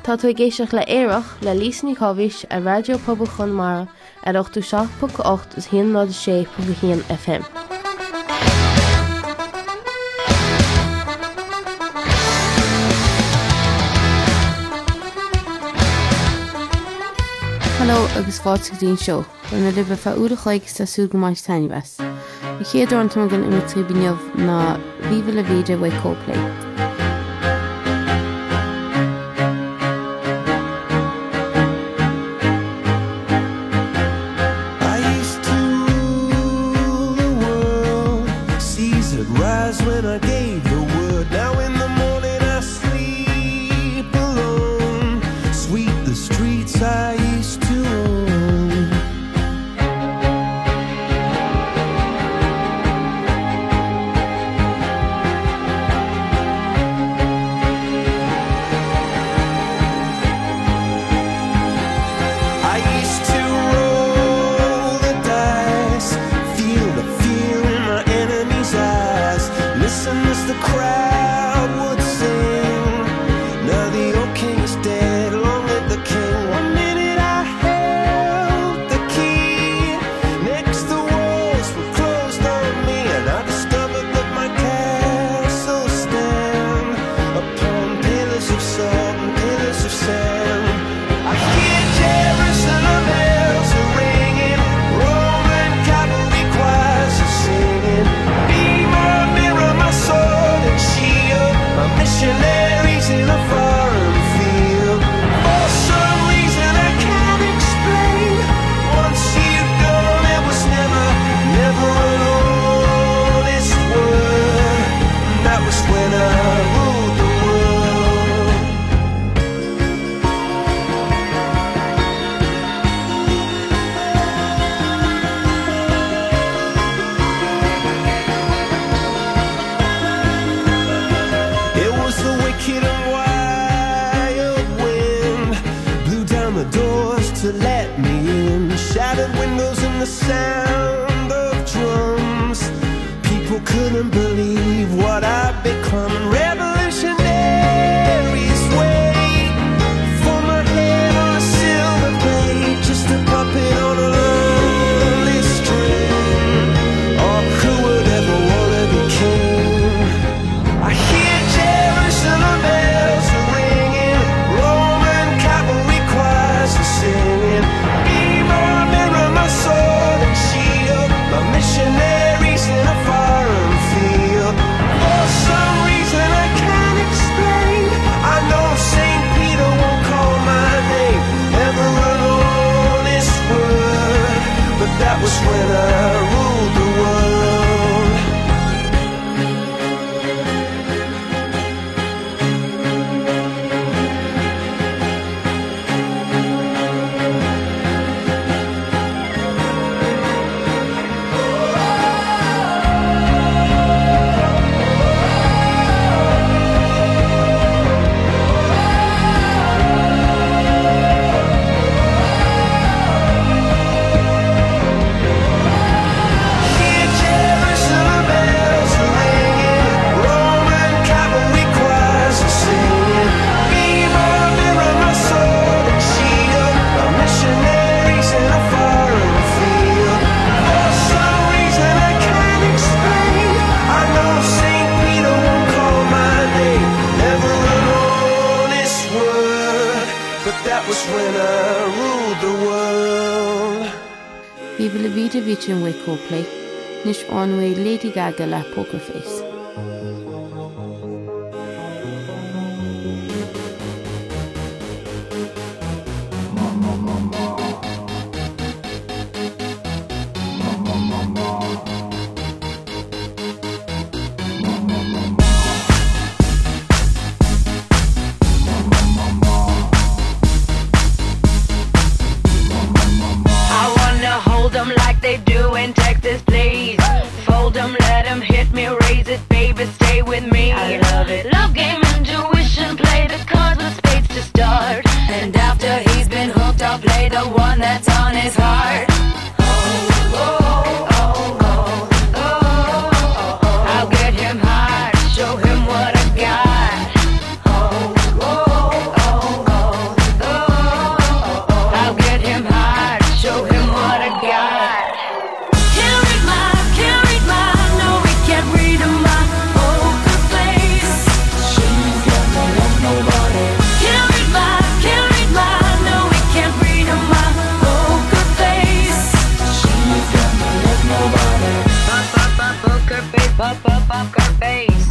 Tá tú géisteach le éireach le lísní chohís a Radio Pobl Chonn Mara ar 87.8 is 106.1 FM. Hello agus fáte go dtíon seo, na libh fe údach chuig sa súd go máis tainebas. I chéadú an tumagan ina tribuneh na Viva la Vida wa Coldplay. Viva la Vida vítin wa Coldplay, nish on way Lady Gaga la Poker Face. Like they do in Texas, please. Fold them, let them hit me, raise it. poker face.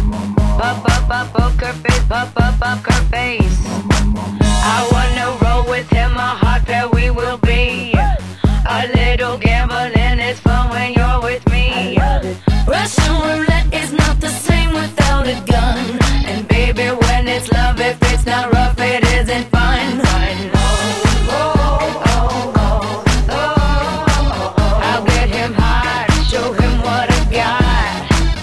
Poker face, poker face. I wanna roll with him, a hot pair we will be. A little gambling is fun when you're with me. Russian roulette is not the same without a gun. And baby, when it's love, if it's not rough, it isn't fun. I'll get him high, show him what I got.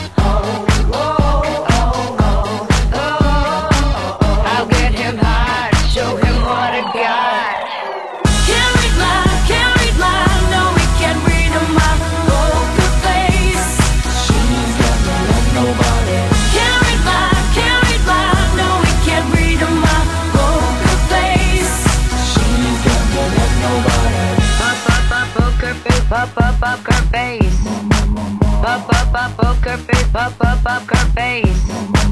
I'll get him high, show him what I got. Can't read my, no, we can't read my poker face. She's got no love, nobody. Can't read my, no, we can't read my poker face. She's got no love, nobody. Poker face, poker face. Poker face, poker face.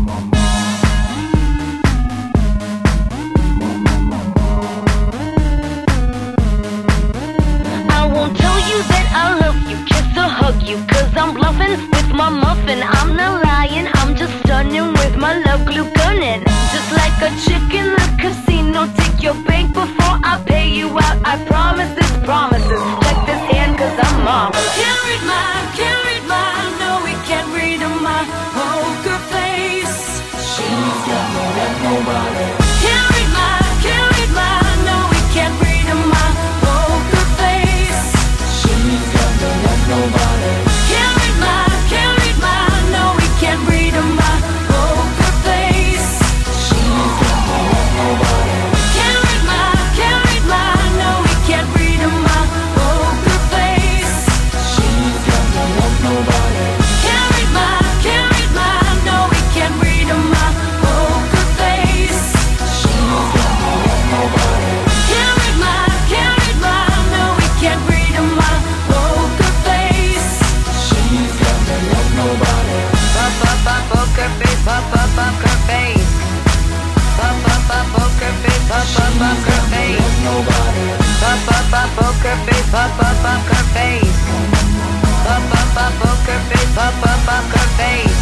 I won't tell you that I love you, kiss or hug you, cause I'm bluffing with my muffin. I'm not lying, I'm just stunning with my love glue gunning. Just like a chick in the casino, take your bank before I pay you out. I promise this promises. Check this hand cause I'm marvelous. Can't read my, no, we can't read my poker face. She's got no love, nobody. Can't read my, no, we can't read my poker face. She's got no love, nobody. Can't read my, no, we can't read my poker face. She's got no love, nobody. Can't read my, no, we can't read my poker face. She's got no love, nobody. Can't read my, no, we can't read my poker face. She's got no love, nobody. Can't read my, no, we can't read my poker face. She's got no love, nobody. Poker face, poker face. Poker face, poker face. Nobody. Poker face, poker face. Poker face, poker face.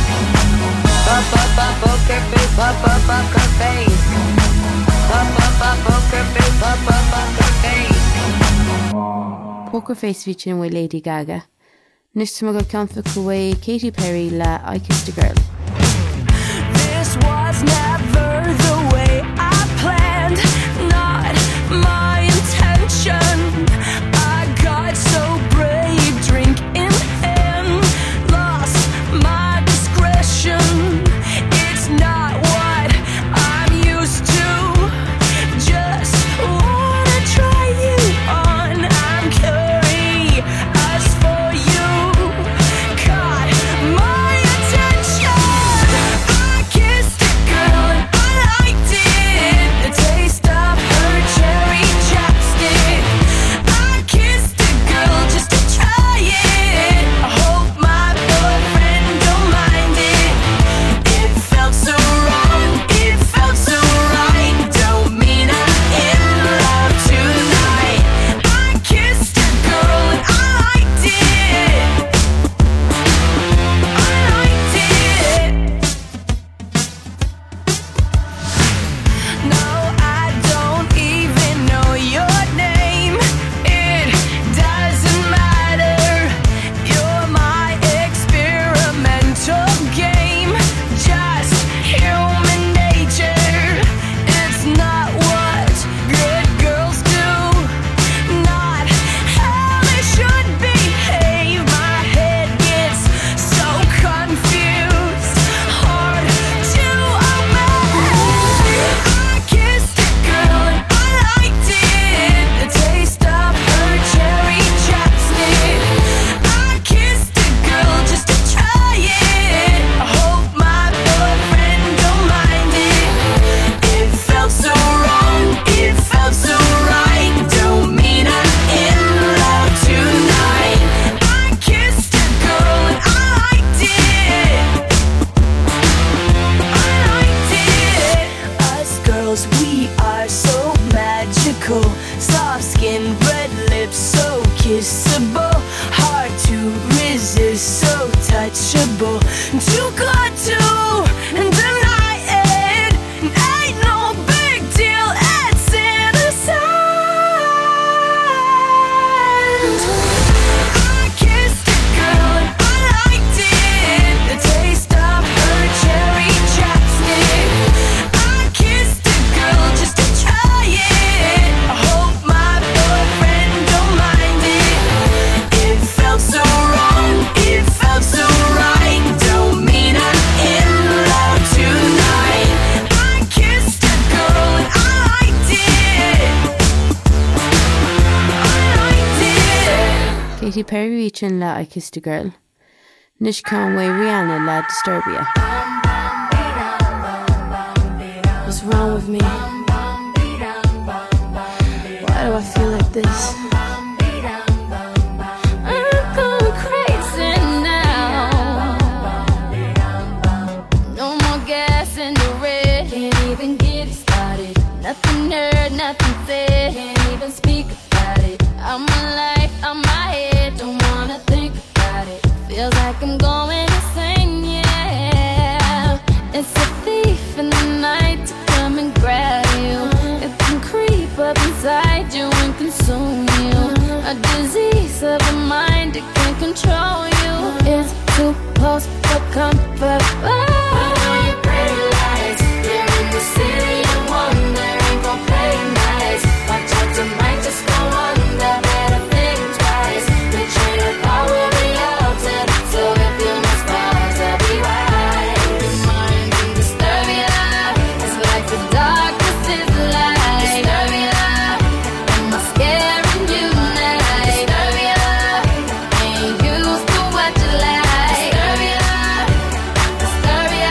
Poker face, poker face. Poker face, poker face. Poker Face featuring with Lady Gaga. Nus go ceanfa cuaí Katy Perry le I Kissed a Girl. This was never the way I planned, not my intention. I got so brave, drink in hand, lost my discretion. It's not what I'm used to, just wanna try you on. I'm curious for you, caught my attention. I kissed a girl Katy Perry reaching la I Kissed a Girl. Nish Conway Rihanna la Disturbia. What's wrong with me? Why do I feel like this? I'm going crazy now. No more gas in the red. Can't even get it started. Nothing heard, nothing said. Can't even speak about it. I'm alive, I'm my head. Don't wanna think about it. Feels like I'm going insane, yeah. It's a thief in the night to come and grab you. It can creep up inside you and consume you. A disease of the mind, it can control you. It's too close for comfort. Oh, your pretty lights. You're in the city of wonder. Ain't gon' play nice. Watch out, you might just go under. Better think twice. The train of thought will be altered. So if you must pause, I'll be right. Your mind can disturb you. It's like the darkness is light. Disturb you. Am I scaring you now? Disturb you. Ain't used to what you like. Disturb you. Disturb you.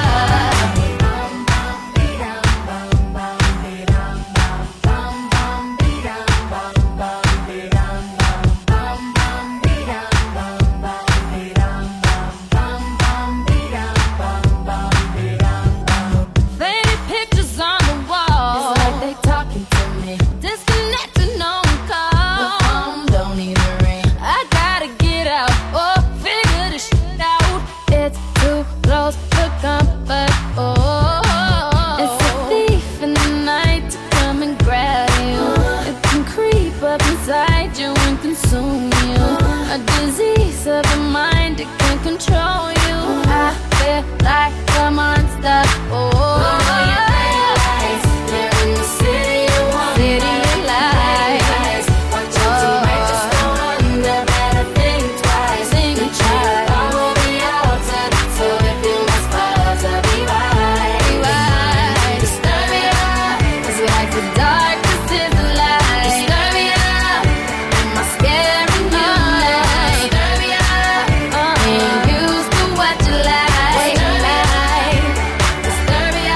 Faded pictures on the wall. It's like they talking to me. Disconnected, no one call. The phone don't even ring. I gotta get out or figure this shit out. It's too close for comfort. Oh, it's a thief in the night to come and grab you. It can creep up inside you and consume you. A disease of the mind, it can control you. I feel like a monster. Oh, your lights. You're in the city of wonder. City of lights. Watch out, you might just go under. Better think twice. Think twice. I will be altered. So if you must pause, I'll be right. Disturb you. It's like the darkness is the light. Disturb you. Am I scaring you now? Disturb you. Ain't used to what you like. Disturb you.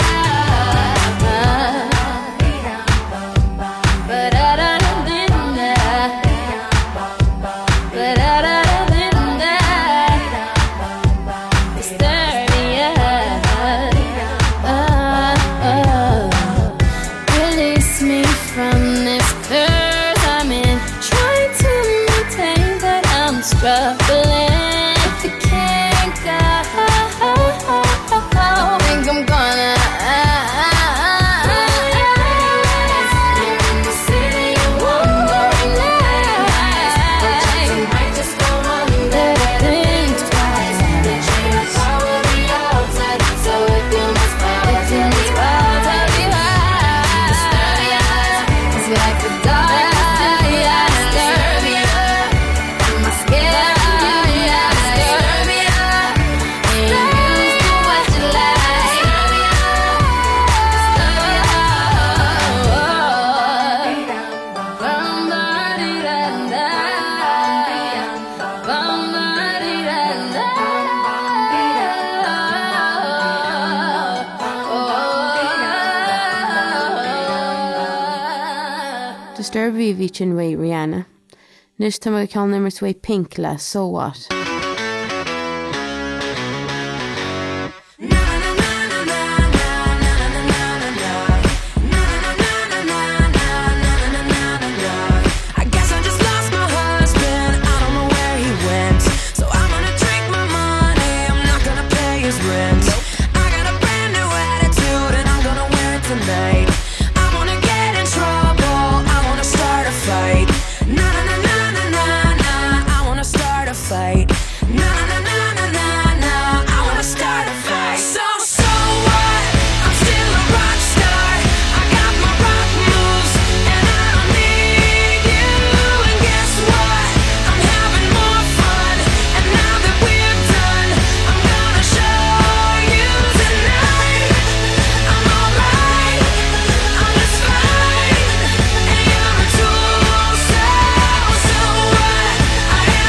Release me from this curse I'm in. Trying to maintain, but I'm struggling. If you can't go, think I'm gonna. You're in the city of wonder. You might just go under. Think twice. The train of thought will be altered. So if you must pause, I'll be right. Disturb you. It's like the darkness is light. Disturb you. Am I scared of you? Disturb you. Ain't used to what you like. Disturb you. Disturbia reaching way Rihanna. Nish Tama Kal numbers way Pink la So What. I guess I just lost my husband. I don't know where he went. So I'm gonna drink my money. I'm not gonna pay his rent. I got a brand new attitude and I'm gonna wear it tonight. I wanna get in trouble. I wanna start a fight. Na na na na na na na. I wanna start a fight. Na na na na na na. I wanna start a fight. So what? I'm still a rock star. I got my rock moves and I don't need you. And guess what? I'm having more fun. And now that we're done, I'm gonna show you tonight. I'm alright. I'm just fine. And you're a tool. So what? I am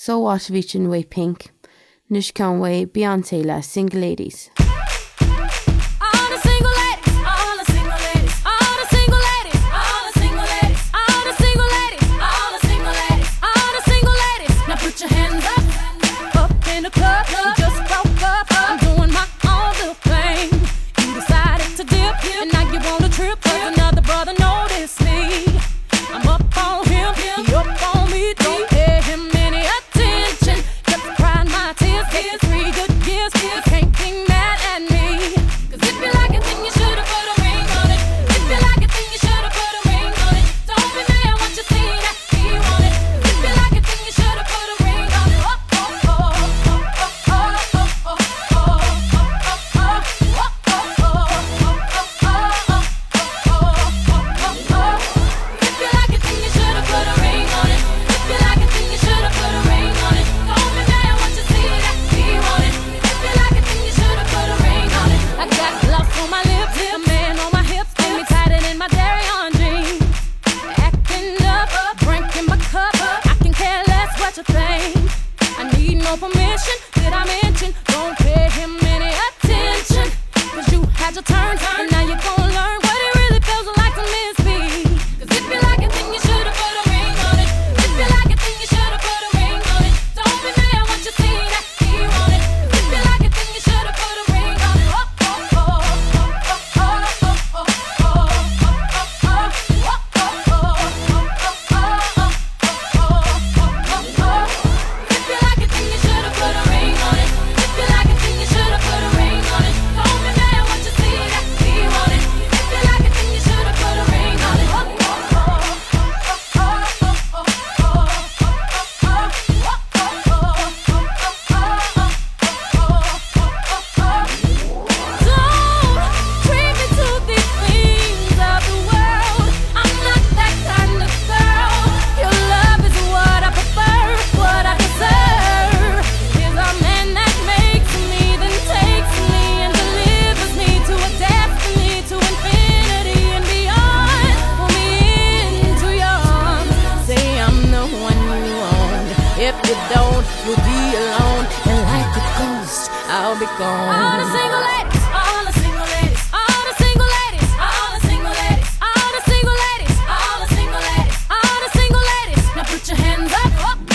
So what reaching way Pink. Nish can way Beyonce la Single Ladies. All the single ladies, all the single ladies, all the single ladies, all the single ladies, all the single ladies, all the single ladies, all the single ladies. Now put your hands up in the club. You just broke up. I'm doing my own little thing. You decided to dip, and now you want a trip. 'Cause another brother noticed me. I'm up on him, he up on me. Don't pay him any attention. Just crying my tears. Take 3 good years. You can't be mad at me. 'Cause if you like it, then you should've put a ring on it. If you like it, then you should've put a ring on it. Don't be mad once you see that he want it. If you like it, then you should've put a ring on it. Oh, oh, oh, oh, oh, oh, oh, oh, oh, oh, If you like it, then you should've put a ring on it. If you like it, then you should've put a ring on it. Don't be mad once you see that he want it. If you like it, then you should've put a ring on it. I got gloss on my lips, a man on my hips, and me tied it in my dairy on jeans. Acting up, drinking my cup. I can care less what you think. I need no permission. Did I mention? Don't pay him any attention. 'Cause you had your turn, and now you're gonna learn what it really feels like to miss me. 'Cause if you like it, then you should've put a ring on it. If you like it, then you should've put a ring on it. Don't be mad once you see that he want it. 'Cause if you like it, then you should've put a ring on it. Oh, oh, oh, oh, oh, oh, oh, oh, If you like it, then you should've put a ring on it. If you like it, then you should've put a ring on it. Don't be mad once you see that he want it. If you like it, then you should've put a ring on it. Don't treat me to these things of the world. I'm not that kind of girl. Your love is what I prefer, what I deserve. Is a man that makes me, then takes me and delivers me to a destiny, to infinity and beyond. Pull me into your arms. Say I'm the one you want. If you don't, you'll be alone. And like a ghost, I'll be gone. All the single ladies, all the single ladies, all the single ladies, all the single ladies, all the single ladies, all the single ladies, all the single ladies. Now put your hands up.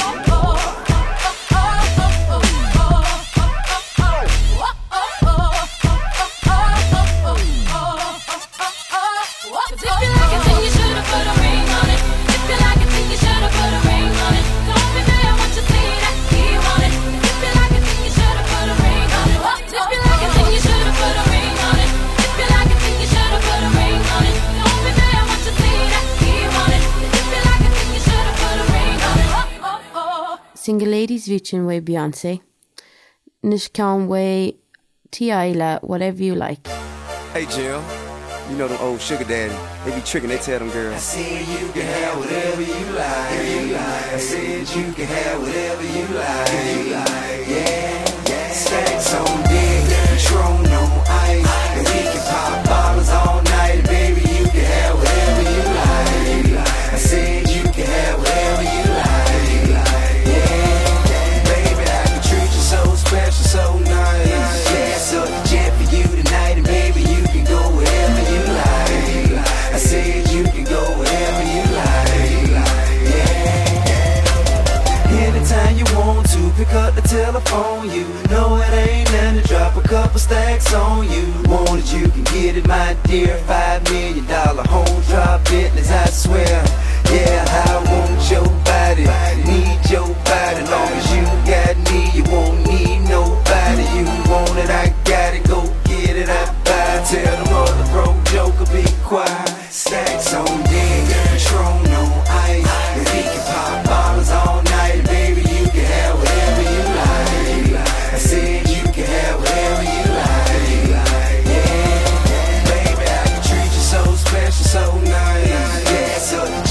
If you like it, then you should've put a ring on it. If you like it, then you should've put a ring on it. Don't be mad once you see that he want it. If you like it, then you should've put a ring on it. If you like it, then you should've put a ring on it. If you like it, then you should've put a ring on it. Don't be mad once you see that he want it. If you like it, then you should've put a ring on it. Single Ladies reaching way Beyonce. Nish can way T.I. la Whatever You Like. Hey Jim, you know them old sugar daddy. They be tricking, they tell them girls. I said you can have whatever you like. I said you can have whatever you like. Yeah. Stacks on deck, Patron on ice. And we can pop bottles all night. Baby, you can have whatever you like. I said you can have whatever you like. Yeah. Baby, I can treat you so special, so nice. Yeah, so the jet for you tonight. And baby, you can go wherever you like. I said you can go wherever you like. Yeah. Anytime you want to, pick up the telephone. You know it ain't nothing to drop a couple stacks on you. Want it, you can get it, my dear. $5 million home drop business, I swear. Yeah, I want your body, need your body. Long as you got me, you won't need nobody. You want it, I got it, go get it, I buy it. Tell the mother broke joker, be quiet. Stacks on deck, Patron on ice. And we can pop bottles all night. Baby, you can have whatever you like. I said you can have whatever you like. Yeah, baby, I can treat you so special, so nice. Yeah, so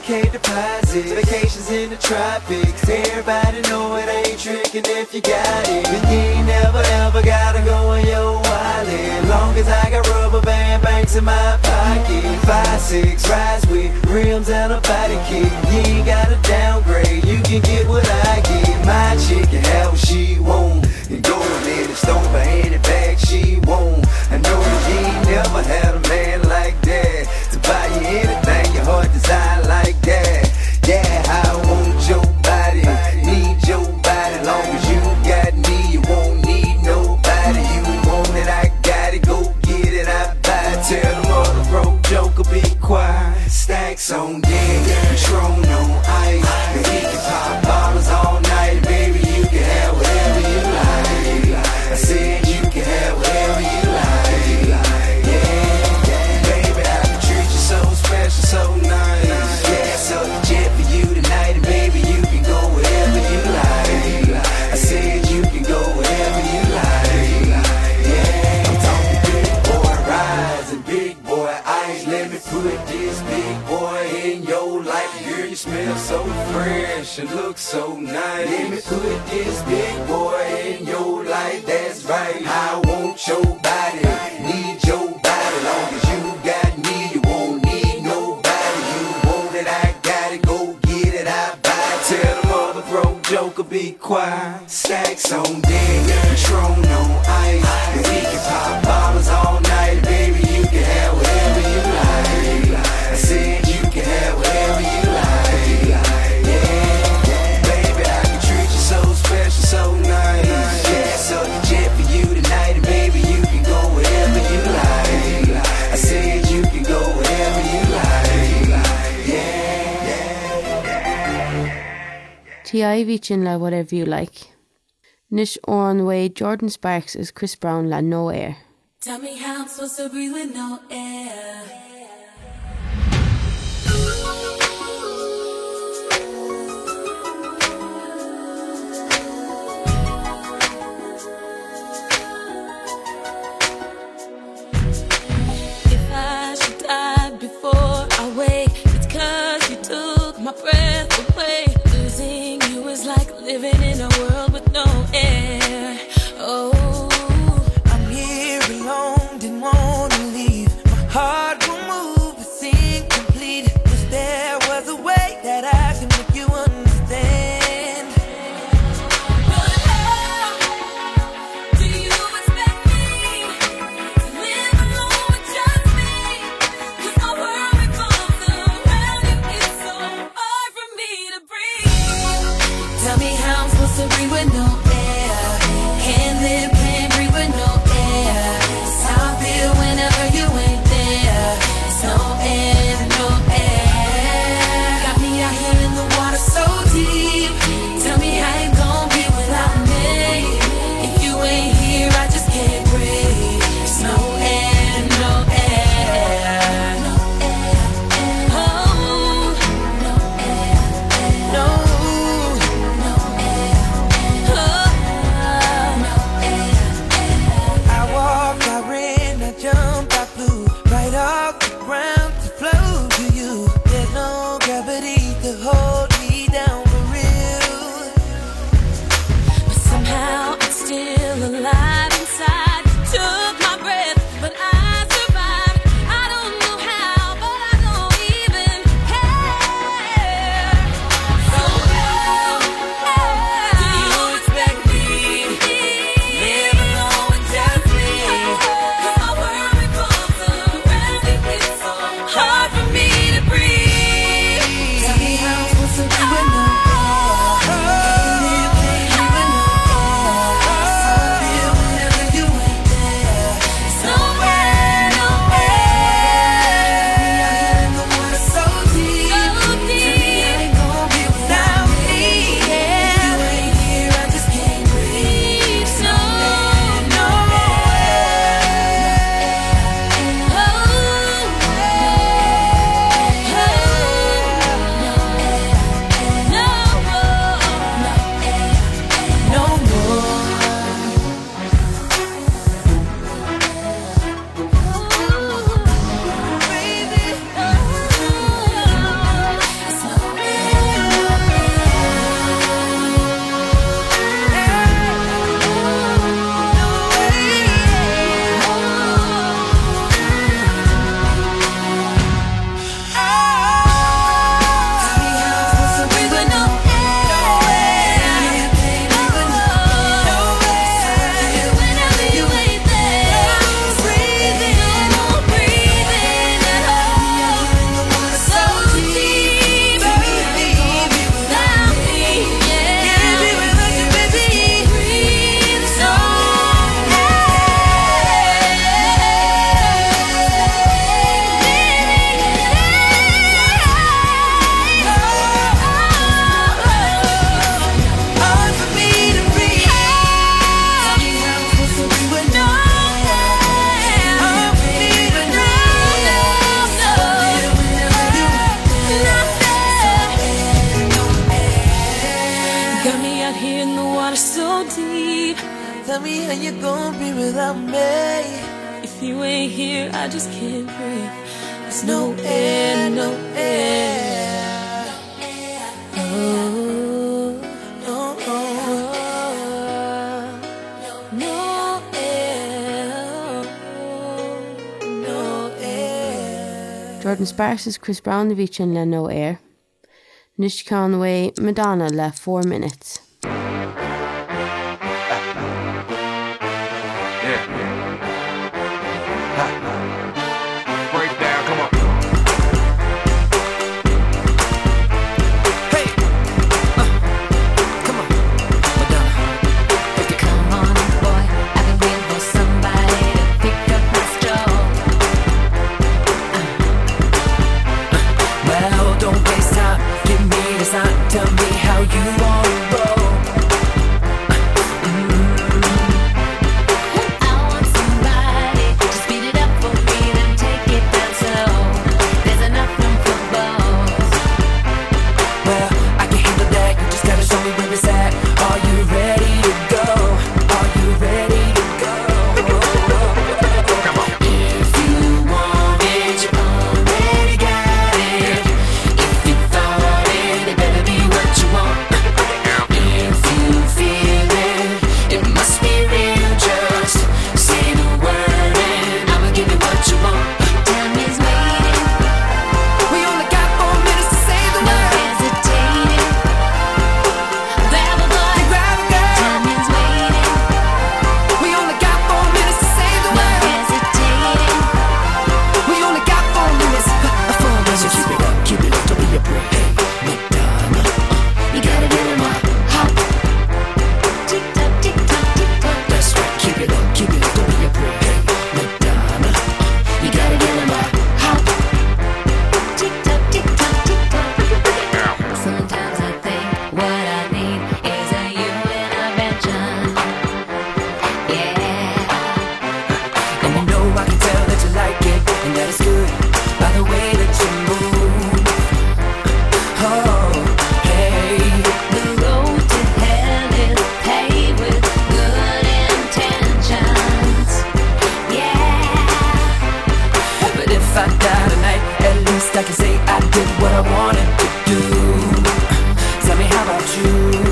401k deposits, vacations in the tropics. Everybody know it ain't tricking if you got it. And you ain't never ever gotta go in your wallet. Long as I got rubber band banks in my pocket. 5-6 rides with rims and a body kit. You ain't gotta downgrade, you can get what I get. My chick can have what she want, and go and let it stone for any bag she want. I know that you ain't never had a man like that to buy you anything your heart desire like that. Yeah, I want your body, need your body. Long as you got me, you won't need nobody. You want it, I got it, go get it, I buy it. Tell the mother broke joker be quiet. Stacks on deck, Patron on ice, and he can pop bottles all night. Baby, you can have whatever you like. I said you can have whatever you like. Yeah, baby, I can treat you so special, so nice. Yeah, so the jet for you tonight, and baby, you can go wherever you like. I said you can go wherever you like. Yeah, I'm talking big boy rides and big boy ice. Let me put this big boy in your life. Girl, you smell so fresh and look so nice. Let me put this big boy in your life. That's right, I want your body, need your body. Long as you got me, you won't need nobody. You want it, I got it, go get it, I buy it. Tell the mother broke joker be quiet. Stacks on deck, Patron on ice, and we can pop bottles all night. Baby, you can have whatever you like. I said you can have whatever you like. Yeah, baby, I can treat you so special, so nice. Yeah, so the jet for you tonight, and baby, you can go wherever you like. I said you can go wherever you like. Tí Ivy chin le whatever you like. Nish on way Jordan Sparks is Chris Brown la No Air. Tell me how I'm supposed to breathe with no air. If I should die before I wake, it's 'cause you took my breath away. Losing you is like living in a world with no air. Oh, I'm here alone, didn't wanna leave. My heart will move, it's incomplete. Wish there was a way that I can make you understand. but how do you expect me to live alone with just me? 'Cause my world revolves around you. It's so hard for me to breathe. Tell me how I'm supposed to breathe with no air. Can't live, can't breathe with no air. It's how I feel whenever you ain't there. It's no air, no air. Got me out here in the water so deep. Tell me how you gon' be without me. If you ain't here, I just can't breathe. It's no air, no air. No air, oh, no air, No, no air, oh, no air. I walked, I ran, I jumped, I flew right off the ground to flow to you. There's no gravity to hold me down for real. But somehow I'm still alive inside. Took my breath, but I survived. I don't know how, but I don't even care. So how do you expect me to live alone with just me? 'Cause my world revolves around you. It's so hard for me to breathe. Tell me how I'm supposed deep. Tell me how you gonna be without me. If you ain't here, I just can't breathe. There's no air, no air. Oh, no, no air, no air. Jordan Sparks' Chris Brown the Beach and le No Air. Nish Conway Madonna le 4 minutes. Tell me how you wanna roll. I want somebody to speed it up for me, then take it down slow. There's enough room for both. Well, I can handle that. You just gotta show me where it's at. Are you ready to go? Are you ready to go? Come on. If you want it, you already got it. If you thought it, it better be what you want. If you feel it, it must be real. Just say the word and I'ma give you what you want. Time is waiting. We only got 4 minutes to say the word. No hesitating. Grab a boy, grab a girl. Time is waiting. We only got 4 minutes to say the word. No hesitating. We only got 4 minutes. 4 minutes. So keep it up, don't be a break. Hey, Madonna, you gotta get in my hop. Tick tock, tick tock, tick tock. That's right, keep it up, don't be a break. Hey, Madonna, you gotta get in my hop. Tick tock, tick tock, tick tock. Sometimes I think what I need is a you intervention. Yeah. And you know I can tell that you like it, and that is good by the way that you move. Oh, hey. The road to hell is paved with good intentions. Yeah. But if I die tonight, at least I can say I did what I wanted to do. Tell me, how about you?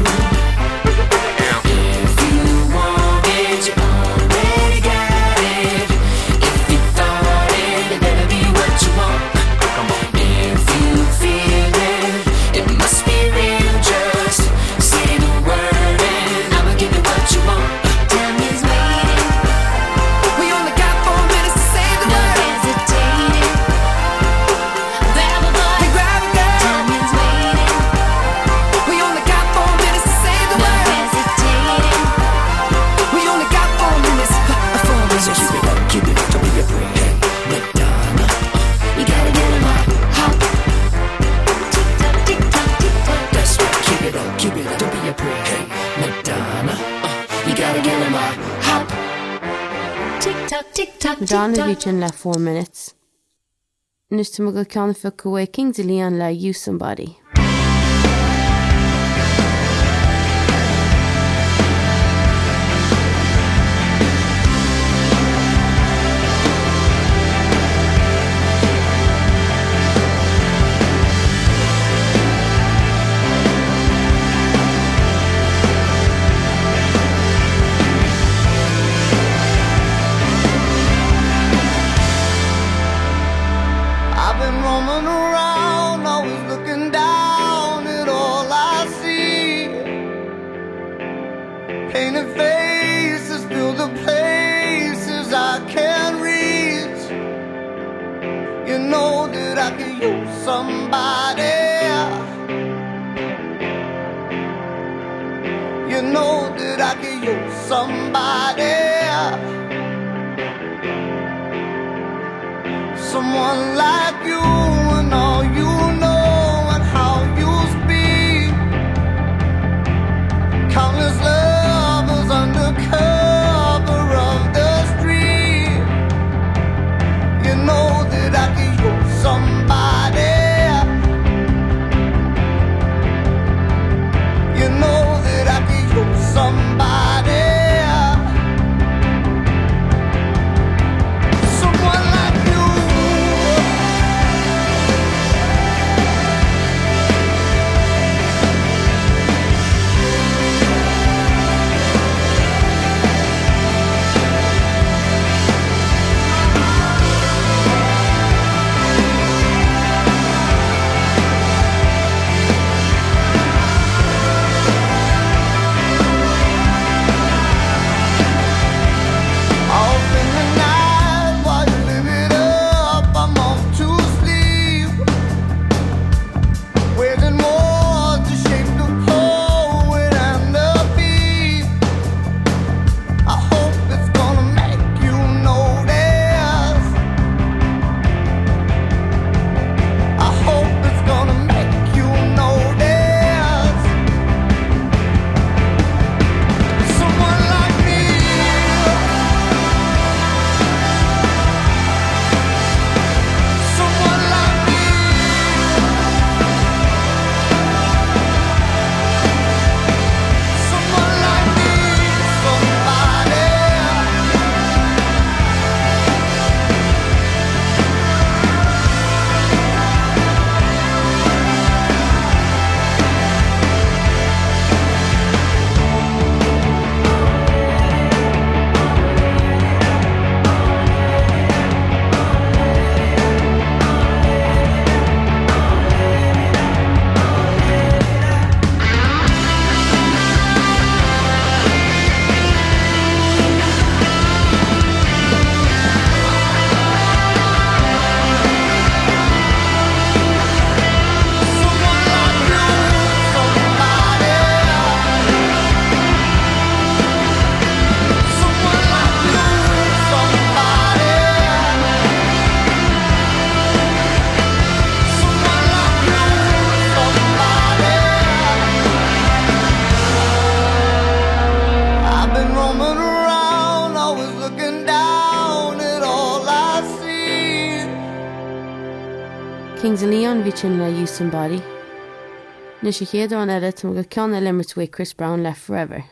If you want it, you already got it. If you thought it, it better be what you want. If you feel it, it must be real. Just say the word and I'ma give you what you want. Time is waiting. We only got 4 minutes to say the word. No hesitating. Grab a boy, grab a girl. Time is waiting. We only got 4 minutes to say the word. No hesitating. We only got 4 minutes. 4 minutes. So keep it up, don't be a break. Hey, Madonna, you gotta get in my hop. Tick tock, tick tock, tick tock. That's right, keep it up, don't be a break. Hey, Madonna, you gotta get in my hop. Tick tock, tick tock, tick Madonna the tock. Beach and le 4 minutes. Nish to go can for Kuwait Kings of Leon le You Somebody. I've been roaming around, always looking down at all I see. Painted faces fill the places I can't reach. You know that I could use somebody. You know that I could use somebody. Someone like you and all you know and how you speak. Countless lovers under cover of the street. You know that I could use somebody. You know that I could use somebody. Kings of Leon bhí sin le Houston Body. Ní sé chéad an eile tá go ceanna limerick with Chris Brown Left Forever.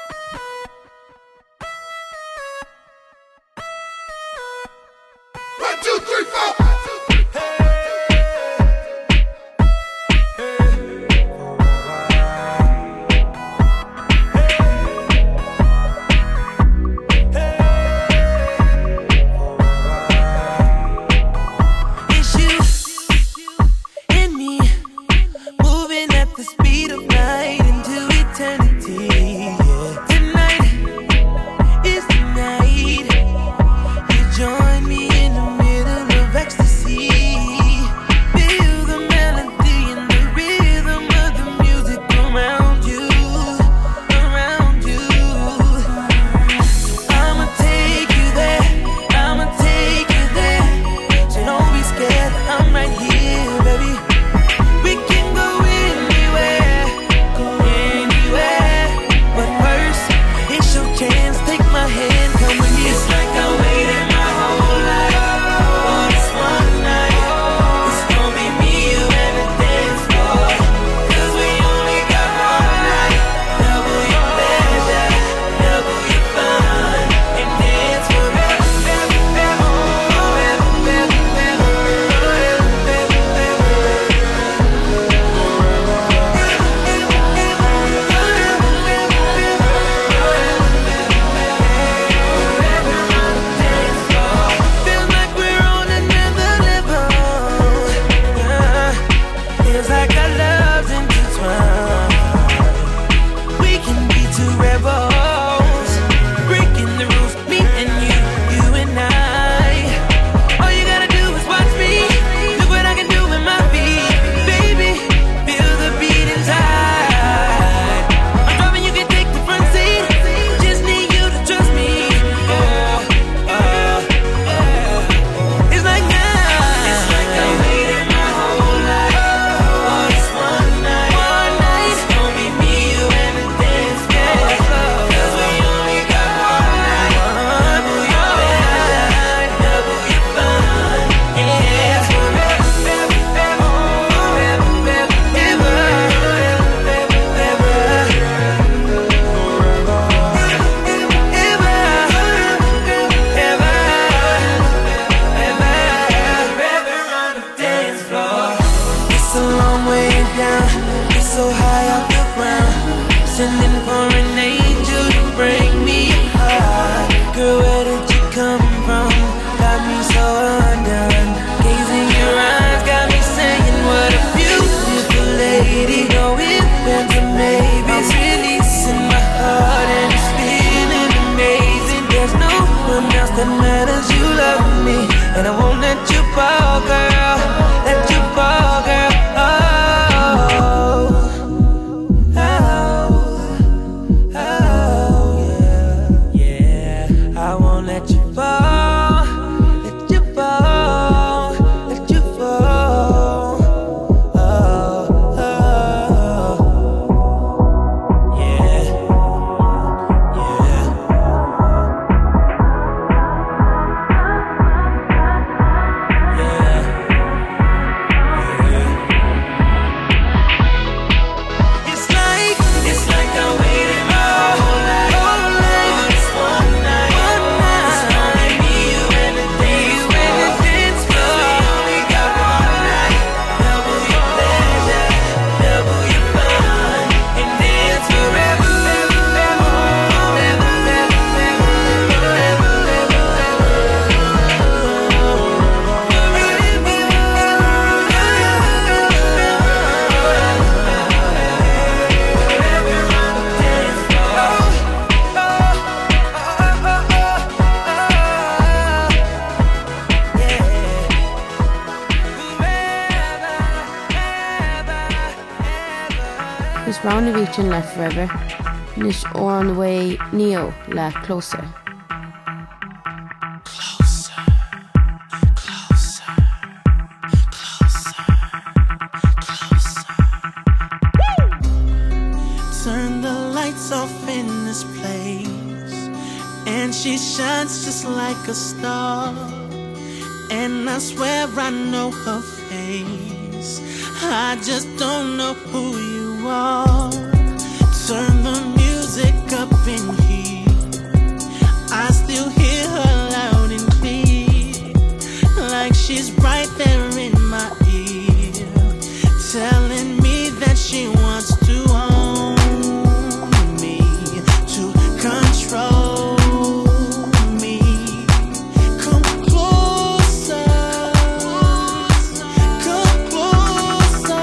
Chris Brown a bhí sin Left Forever, níos ó an way Neo le Closer. Turn the lights off in this place, and she shines just like a star, and I swear I know her face. place. I just don't know who you are. Turn the music up in here. I still hear her loud and clear, like she's right there in my ear, telling me that she wants to own me, to control me. Come closer, come closer.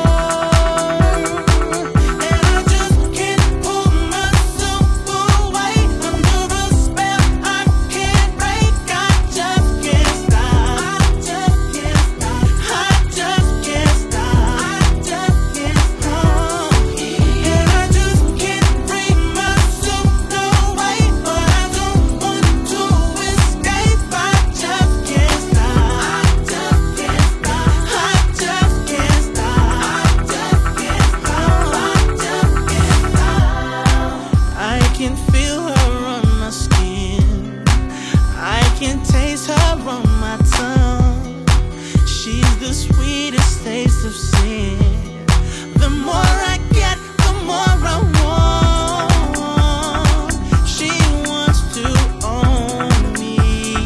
And I just can't pull myself away under a spell I can't break. I just can't stop. I just can't stop. I just can't stop. I just can't stop. And I just can't bring myself away, but I don't want to escape. I just can't stop. I just can't stop. I just can't stop. I just can't stop. I just can't stop. I can feel her on my skin. I can taste her on my tongue. She's the sweetest taste of sin. The more I get, the more I want. She wants to own me.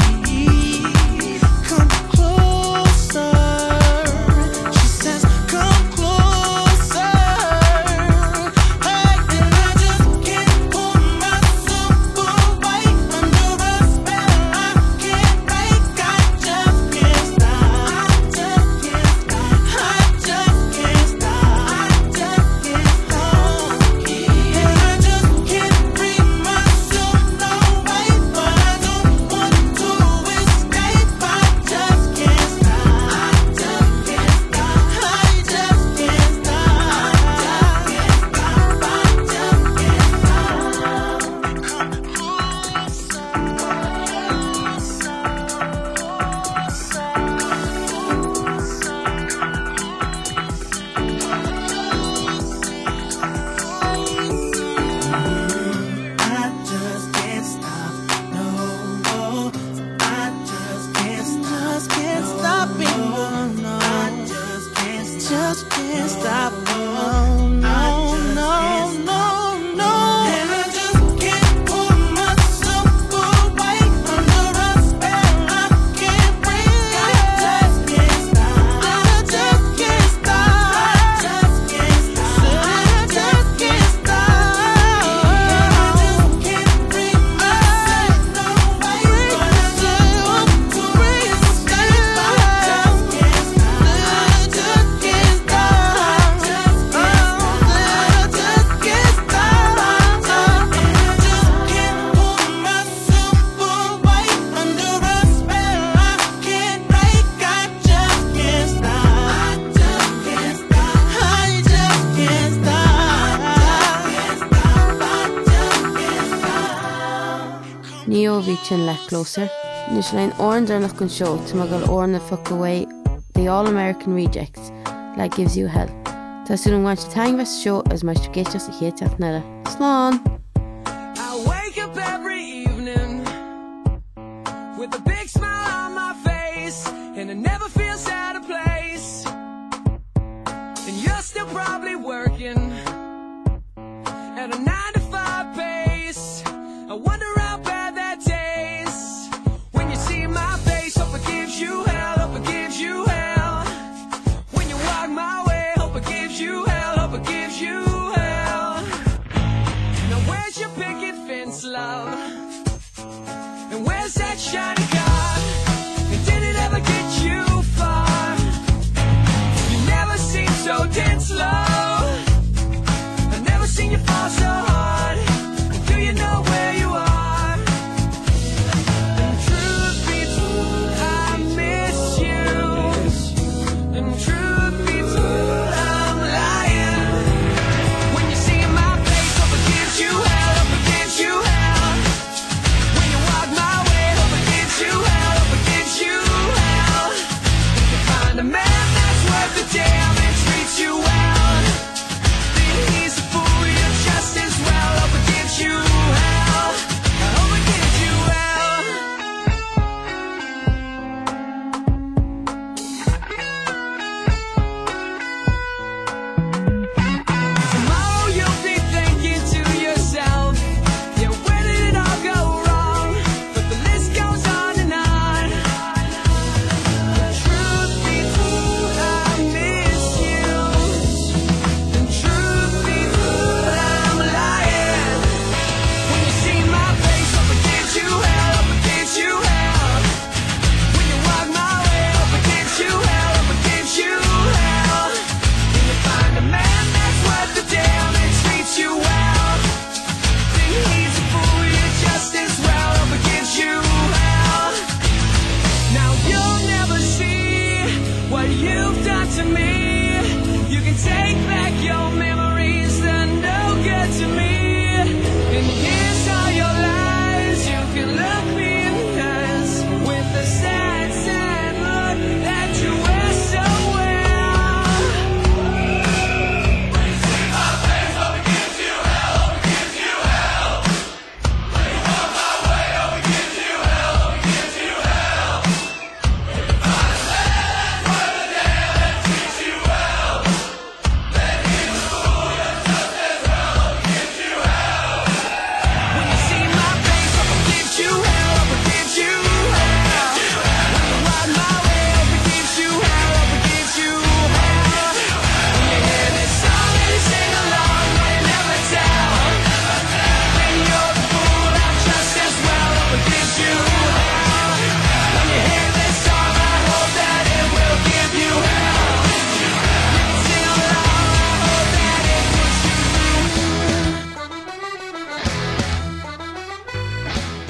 Come closer. She says, come closer. Hey, and I just can't pull myself away under a spell I can't break. I just can't stop. I just can't stop. I just can't stop. I just can't stop. And I just can't bring myself away, but I don't want to escape. I just can't stop. I just can't stop. I just can't stop. I just can't stop. Come I just can't stop, no. I just can't stop it, no. I just can't stop, no, no, no, no. And I just can't pull myself away under a spell I can't break. I just can't stop. I just can't stop. I just can't stop. I just can't stop. And I just can't bring myself away, but I just want to escape. I just can't stop. I just can't stop. I just can't stop. I just can't stop. And I just can't pull myself away under a spell I can't break. I just can't stop. I just can't stop. I just can't stop. Neo Vichin left closer. Nishlein Orange nach kun show to magal orna fuck away the All-American Rejects like gives you hell. Ta soon watch the time vest show as much to get us a hit at nella. Slán. I wake up every evening with a big smile on my face, and I never feel out of place. And you're still probably working at a 9-to-5 pace. I wonder how bad that tastes when you see my face. Hope it gives you hell, hope it gives you hell. When you walk my way, hope it gives you hell, hope it gives you hell. Now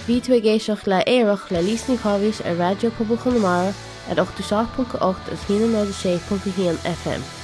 Bhí tú ag éisteach le éireach le lísní cábhis ar Radio Pobl Chonamara at 87.8 as 106.1 FM.